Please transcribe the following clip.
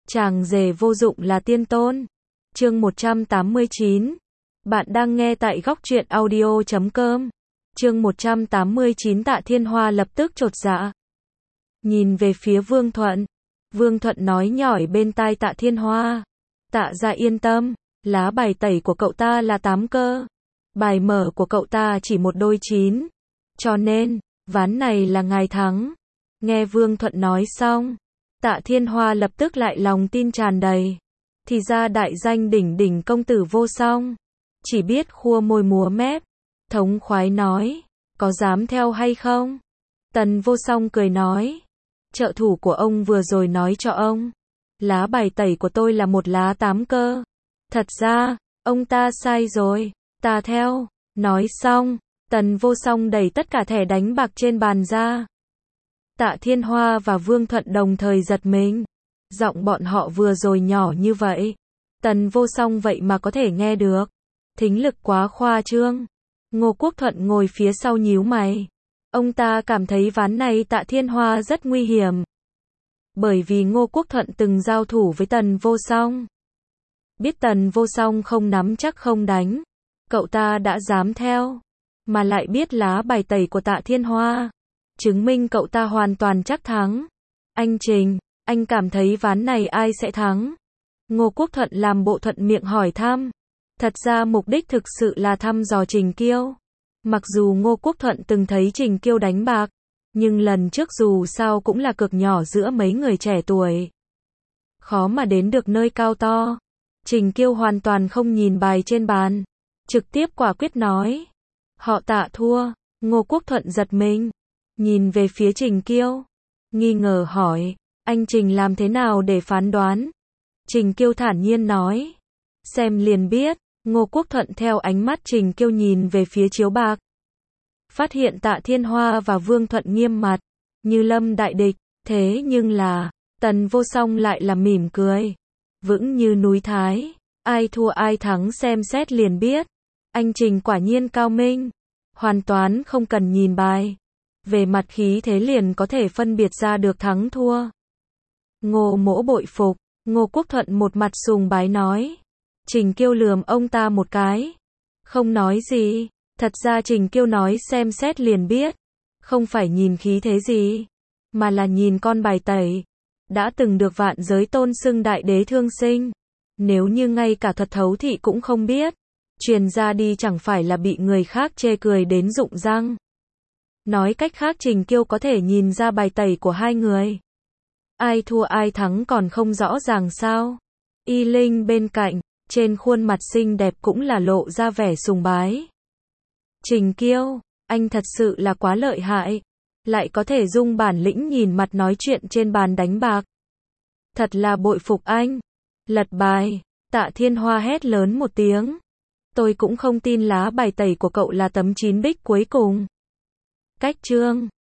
Chàng rể vô dụng là tiên tôn. Chương 189. Bạn đang nghe tại góc truyện audio.com. Chương 189. Tạ Thiên Hoa lập tức chột dạ. Nhìn về phía Vương Thuận. Vương Thuận nói nhỏi bên tai Tạ Thiên Hoa. Tạ gia yên tâm, lá bài tẩy của cậu ta là 8 cơ. Bài mở của cậu ta chỉ một đôi 9. Cho nên, ván này là ngài thắng. Nghe Vương Thuận nói xong, Tạ Thiên Hoa lập tức lại lòng tin tràn đầy. Thì ra đại danh đỉnh đỉnh công tử vô song. Chỉ biết khua môi múa mép. Thống khoái nói, có dám theo hay không? Tần Vô Song cười nói, trợ thủ của ông vừa rồi nói cho ông. Lá bài tẩy của tôi là một lá 8 cơ. Thật ra, ông ta sai rồi, ta theo. Nói xong, Tần Vô Song đẩy tất cả thẻ đánh bạc trên bàn ra. Tạ Thiên Hoa và Vương Thuận đồng thời giật mình. Giọng bọn họ vừa rồi nhỏ như vậy. Tần Vô Song vậy mà có thể nghe được. Thính lực quá khoa trương. Ngô Quốc Thuận ngồi phía sau nhíu mày. Ông ta cảm thấy ván này Tạ Thiên Hoa rất nguy hiểm. Bởi vì Ngô Quốc Thuận từng giao thủ với Tần Vô Song. Biết Tần Vô Song không nắm chắc không đánh. Cậu ta đã dám theo. Mà lại biết lá bài tẩy của Tạ Thiên Hoa. Chứng minh cậu ta hoàn toàn chắc thắng. Anh Trình, anh cảm thấy ván này ai sẽ thắng? Ngô Quốc Thuận làm bộ thuận miệng hỏi thăm. Thật ra mục đích thực sự là thăm dò Trình Kiêu. Mặc dù Ngô Quốc Thuận từng thấy Trình Kiêu đánh bạc, nhưng lần trước dù sao cũng là cược nhỏ giữa mấy người trẻ tuổi. Khó mà đến được nơi cao to. Trình Kiêu hoàn toàn không nhìn bài trên bàn. Trực tiếp quả quyết nói. Họ Tạ thua. Ngô Quốc Thuận giật mình. Nhìn về phía Trình Kiêu. Nghi ngờ hỏi. Anh Trình làm thế nào để phán đoán? Trình Kiêu thản nhiên nói. Xem liền biết. Ngô Quốc Thuận theo ánh mắt Trình Kiêu nhìn về phía chiếu bạc. Phát hiện Tạ Thiên Hoa và Vương Thuận nghiêm mặt. Như lâm đại địch. Thế nhưng là. Tần Vô Song lại là mỉm cười. Vững như núi Thái. Ai thua ai thắng xem xét liền biết. Anh Trình quả nhiên cao minh. Hoàn toàn không cần nhìn bài. Về mặt khí thế liền có thể phân biệt ra được thắng thua. Ngô Mỗ bội phục. Ngô Quốc Thuận một mặt sùng bái nói. Trình Kiêu lườm ông ta một cái. Không nói gì. Thật ra Trình Kiêu nói xem xét liền biết. Không phải nhìn khí thế gì. Mà là nhìn con bài tẩy. Đã từng được vạn giới tôn xưng đại đế thương sinh. Nếu như ngay cả thuật thấu thị cũng không biết. Truyền ra đi chẳng phải là bị người khác chê cười đến rụng răng. Nói cách khác Trình Kiêu có thể nhìn ra bài tẩy của hai người. Ai thua ai thắng còn không rõ ràng sao. Y Linh bên cạnh, trên khuôn mặt xinh đẹp cũng là lộ ra vẻ sùng bái. Trình Kiêu, anh thật sự là quá lợi hại. Lại có thể dùng bản lĩnh nhìn mặt nói chuyện trên bàn đánh bạc. Thật là bội phục anh. Lật bài, Tạ Thiên Hoa hét lớn một tiếng. Tôi cũng không tin lá bài tẩy của cậu là tấm 9 bích cuối cùng. Cách chương